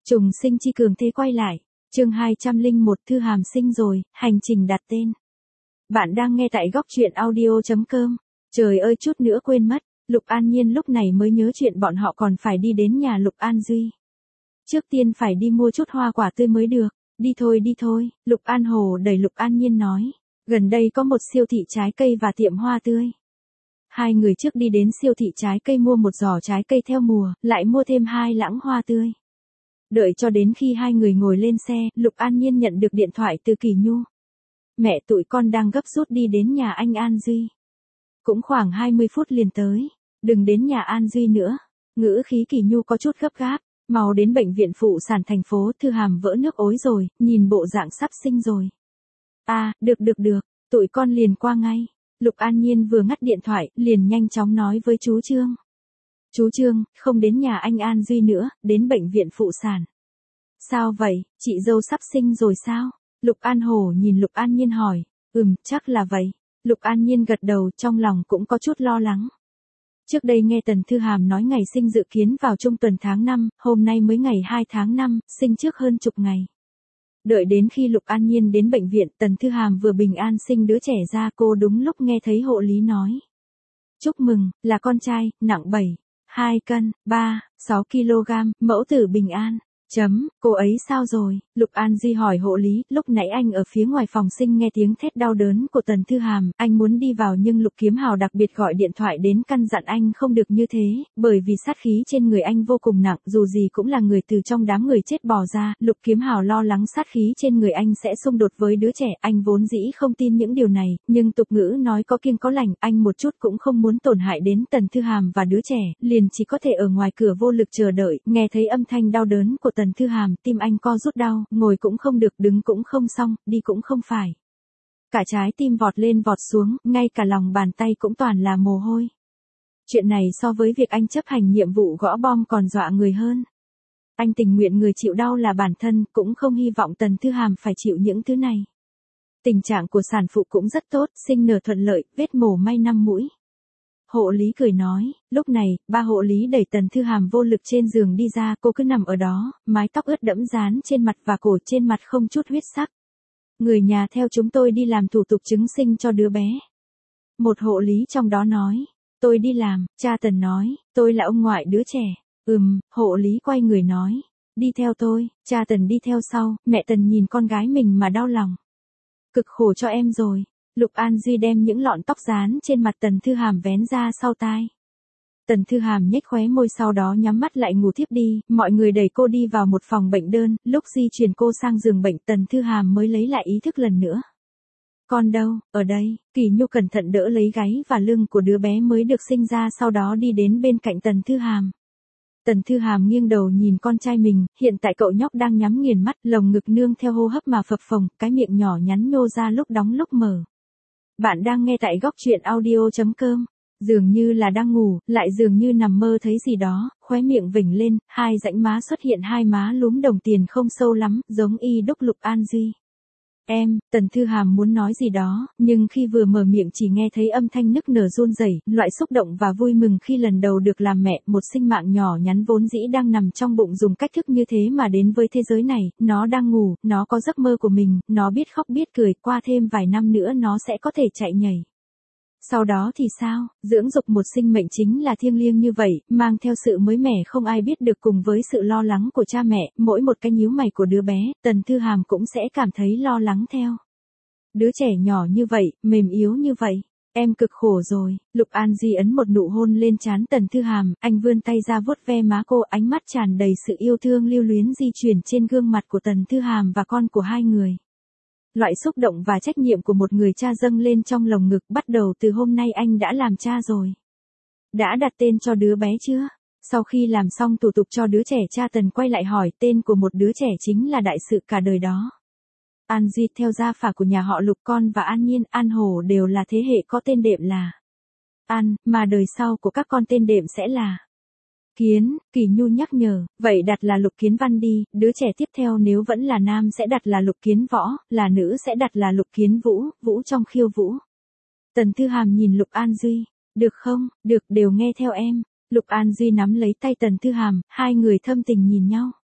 Trùng sinh chi cường thế quay lại. Chương 201 Thư Hàm sinh rồi, hành trình đặt tên. Bạn đang nghe tại góc truyện audio.com. Trời ơi chút nữa quên mất, Lục An Nhiên lúc này mới nhớ chuyện bọn họ còn phải đi đến nhà Lục An Duy. Trước tiên phải đi mua chút hoa quả tươi mới được. Đi thôi, Lục An Hồ đẩy Lục An Nhiên nói. Gần đây có một siêu thị trái cây và tiệm hoa tươi. Hai người trước đi đến siêu thị trái cây mua một giỏ trái cây theo mùa, lại mua thêm 2 lẵng hoa tươi. Đợi cho đến khi hai người ngồi lên xe, Lục An Nhiên nhận được điện thoại từ Kỳ Nhu. Mẹ tụi con đang gấp rút đi đến nhà anh An Duy. Cũng khoảng 20 phút liền tới. Đừng đến nhà An Duy nữa. Ngữ khí Kỳ Nhu có chút gấp gáp. Mau đến bệnh viện phụ sản thành phố, Thư Hàm vỡ nước ối rồi, nhìn bộ dạng sắp sinh rồi. À, được, tụi con liền qua ngay. Lục An Nhiên vừa ngắt điện thoại, liền nhanh chóng nói với chú Trương. Chú Trương, không đến nhà anh An Duy nữa, đến bệnh viện phụ sản. Sao vậy, chị dâu sắp sinh rồi sao? Lục An Hổ nhìn Lục An Nhiên hỏi. Chắc là vậy. Lục An Nhiên gật đầu, trong lòng cũng có chút lo lắng. Trước đây nghe Tần Thư Hàm nói ngày sinh dự kiến vào trung tuần tháng 5, hôm nay mới ngày 2 tháng 5, sinh trước hơn chục ngày. Đợi đến khi Lục An Nhiên đến bệnh viện, Tần Thư Hàm vừa bình an sinh đứa trẻ ra, cô đúng lúc nghe thấy hộ lý nói. Chúc mừng, là con trai, nặng 2 cân, 6 kg, mẫu tử bình an. Cô ấy sao rồi? Lục An Duy hỏi hộ lý, lúc nãy anh ở phía ngoài phòng sinh nghe tiếng thét đau đớn của Tần Thư Hàm, anh muốn đi vào nhưng Lục Kiếm Hào đặc biệt gọi điện thoại đến căn dặn anh không được như thế, bởi vì sát khí trên người anh vô cùng nặng, dù gì cũng là người từ trong đám người chết bò ra, Lục Kiếm Hào lo lắng sát khí trên người anh sẽ xung đột với đứa trẻ, anh vốn dĩ không tin những điều này, nhưng tục ngữ nói có kiêng có lành, anh một chút cũng không muốn tổn hại đến Tần Thư Hàm và đứa trẻ, liền chỉ có thể ở ngoài cửa vô lực chờ đợi, nghe thấy âm thanh đau đớn của Tần Thư Hàm, tim anh co rút đau, ngồi cũng không được, đứng cũng không xong, đi cũng không phải. Cả trái tim vọt lên vọt xuống, ngay cả lòng bàn tay cũng toàn là mồ hôi. Chuyện này so với việc anh chấp hành nhiệm vụ gõ bom còn dọa người hơn. Anh tình nguyện người chịu đau là bản thân, cũng không hy vọng Tần Thư Hàm phải chịu những thứ này. Tình trạng của sản phụ cũng rất tốt, sinh nở thuận lợi, vết mổ may 5 mũi. Hộ lý cười nói, lúc này, ba hộ lý đẩy Tần Thư Hàm vô lực trên giường đi ra, cô cứ nằm ở đó, mái tóc ướt đẫm dán trên mặt và cổ, trên mặt không chút huyết sắc. Người nhà theo chúng tôi đi làm thủ tục chứng sinh cho đứa bé. Một hộ lý trong đó nói, tôi đi làm, cha Tần nói, tôi là ông ngoại đứa trẻ. Hộ lý quay người nói, đi theo tôi, cha Tần đi theo sau, mẹ Tần nhìn con gái mình mà đau lòng. Cực khổ cho em rồi. Lục An Duy đem những lọn tóc dán trên mặt Tần Thư Hàm vén ra sau tai. Tần Thư Hàm nhếch khóe môi sau đó nhắm mắt lại ngủ thiếp đi, mọi người đẩy cô đi vào một phòng bệnh đơn, lúc di chuyển cô sang giường bệnh Tần Thư Hàm mới lấy lại ý thức lần nữa. Con đâu, ở đây, Kỳ Nhu cẩn thận đỡ lấy gáy và lưng của đứa bé mới được sinh ra sau đó đi đến bên cạnh Tần Thư Hàm. Tần Thư Hàm nghiêng đầu nhìn con trai mình, hiện tại cậu nhóc đang nhắm nghiền mắt, lồng ngực nương theo hô hấp mà phập phồng, cái miệng nhỏ nhắn nhô ra lúc đóng lúc mở. Bạn đang nghe tại góc truyện audio.com, dường như là đang ngủ, lại dường như nằm mơ thấy gì đó, khóe miệng vểnh lên, hai rãnh má xuất hiện, hai má lúm đồng tiền không sâu lắm, giống y đúc Lục An Duy. Tần Thư Hàm muốn nói gì đó, nhưng khi vừa mở miệng chỉ nghe thấy âm thanh nức nở run rẩy, loại xúc động và vui mừng khi lần đầu được làm mẹ, một sinh mạng nhỏ nhắn vốn dĩ đang nằm trong bụng dùng cách thức như thế mà đến với thế giới này, nó đang ngủ, nó có giấc mơ của mình, nó biết khóc biết cười, qua thêm vài năm nữa nó sẽ có thể chạy nhảy. Sau đó thì sao, dưỡng dục một sinh mệnh chính là thiêng liêng như vậy, mang theo sự mới mẻ không ai biết được cùng với sự lo lắng của cha mẹ, mỗi một cái nhíu mày của đứa bé, Tần Thư Hàm cũng sẽ cảm thấy lo lắng theo. Đứa trẻ nhỏ như vậy, mềm yếu như vậy, em cực khổ rồi. Lục An Duy ấn một nụ hôn lên trán Tần Thư Hàm, anh vươn tay ra vuốt ve má cô, ánh mắt tràn đầy sự yêu thương lưu luyến di chuyển trên gương mặt của Tần Thư Hàm và con của hai người. Loại xúc động và trách nhiệm của một người cha dâng lên trong lồng ngực, bắt đầu từ hôm nay anh đã làm cha rồi. Đã đặt tên cho đứa bé chưa? Sau khi làm xong thủ tục cho đứa trẻ, cha Tần quay lại hỏi, tên của một đứa trẻ chính là đại sự cả đời đó. An Duy theo gia phả của nhà họ Lục, con và An Nhiên, An Hổ đều là thế hệ có tên đệm là An, mà đời sau của các con tên đệm sẽ là Kiến. Kỳ Nhu nhắc nhở, vậy đặt là Lục Kiến Văn đi, đứa trẻ tiếp theo nếu vẫn là nam sẽ đặt là Lục Kiến Võ, là nữ sẽ đặt là Lục Kiến Vũ, Vũ trong khiêu vũ. Tần Thư Hàm nhìn Lục An Duy, được không, được, đều nghe theo em. Lục An Duy nắm lấy tay Tần Thư Hàm, hai người thâm tình nhìn nhau.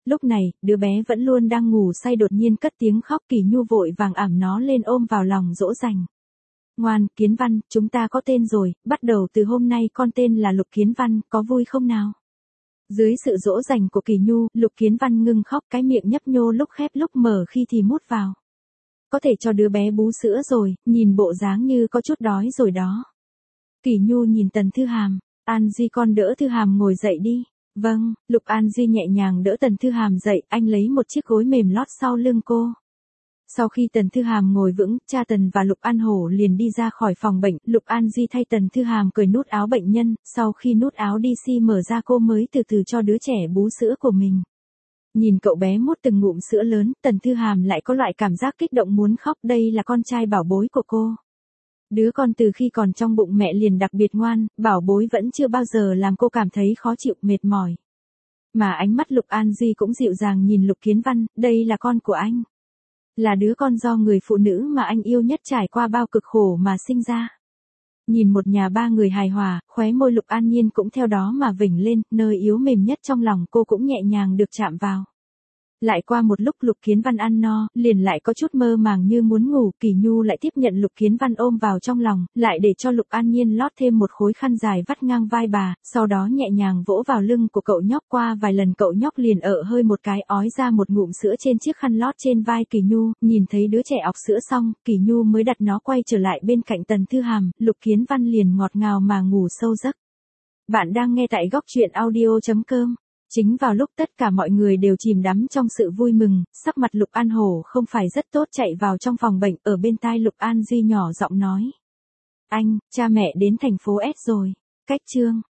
Lúc này, đứa bé vẫn luôn đang ngủ say đột nhiên cất tiếng khóc. Kỳ Nhu vội vàng ẵm nó lên ôm vào lòng dỗ dành. Ngoan, Kiến Văn, chúng ta có tên rồi, bắt đầu từ hôm nay con tên là Lục Kiến Văn, có vui không nào? Dưới sự dỗ dành của Kỳ Nhu, Lục Kiến Văn ngưng khóc, cái miệng nhấp nhô lúc khép lúc mở khi thì mút vào. Có thể cho đứa bé bú sữa rồi, nhìn bộ dáng như có chút đói rồi đó. Kỳ Nhu nhìn Tần Thư Hàm, An Di con đỡ Thư Hàm ngồi dậy đi. Vâng, Lục An Di nhẹ nhàng đỡ Tần Thư Hàm dậy, anh lấy một chiếc gối mềm lót sau lưng cô. Sau khi Tần Thư Hàm ngồi vững, cha Tần và Lục An Hổ liền đi ra khỏi phòng bệnh, Lục An Di thay Tần Thư Hàm cởi nút áo bệnh nhân, sau khi nút áo DC mở ra cô mới từ từ cho đứa trẻ bú sữa của mình. Nhìn cậu bé mút từng ngụm sữa lớn, Tần Thư Hàm lại có loại cảm giác kích động muốn khóc, đây là con trai bảo bối của cô. Đứa con từ khi còn trong bụng mẹ liền đặc biệt ngoan, bảo bối vẫn chưa bao giờ làm cô cảm thấy khó chịu, mệt mỏi. Mà ánh mắt Lục An Di cũng dịu dàng nhìn Lục Kiến Văn, đây là con của anh. Là đứa con do người phụ nữ mà anh yêu nhất trải qua bao cực khổ mà sinh ra. Nhìn một nhà ba người hài hòa, khóe môi Lục An Nhiên cũng theo đó mà vểnh lên, nơi yếu mềm nhất trong lòng cô cũng nhẹ nhàng được chạm vào. Lại qua một lúc Lục Kiến Văn ăn no, liền lại có chút mơ màng như muốn ngủ, Kỳ Nhu lại tiếp nhận Lục Kiến Văn ôm vào trong lòng, lại để cho Lục An Nhiên lót thêm một khối khăn dài vắt ngang vai bà, sau đó nhẹ nhàng vỗ vào lưng của cậu nhóc, qua vài lần cậu nhóc liền hơi một cái ói ra một ngụm sữa trên chiếc khăn lót trên vai Kỳ Nhu, nhìn thấy đứa trẻ ọc sữa xong, Kỳ Nhu mới đặt nó quay trở lại bên cạnh Tần Thư Hàm, Lục Kiến Văn liền ngọt ngào mà ngủ sâu giấc. Bạn đang nghe tại góc truyện audio.com. Chính vào lúc tất cả mọi người đều chìm đắm trong sự vui mừng, sắc mặt Lục An Hổ không phải rất tốt chạy vào trong phòng bệnh, ở bên tai Lục An Di nhỏ giọng nói. Anh, cha mẹ đến thành phố S rồi. Cách chương.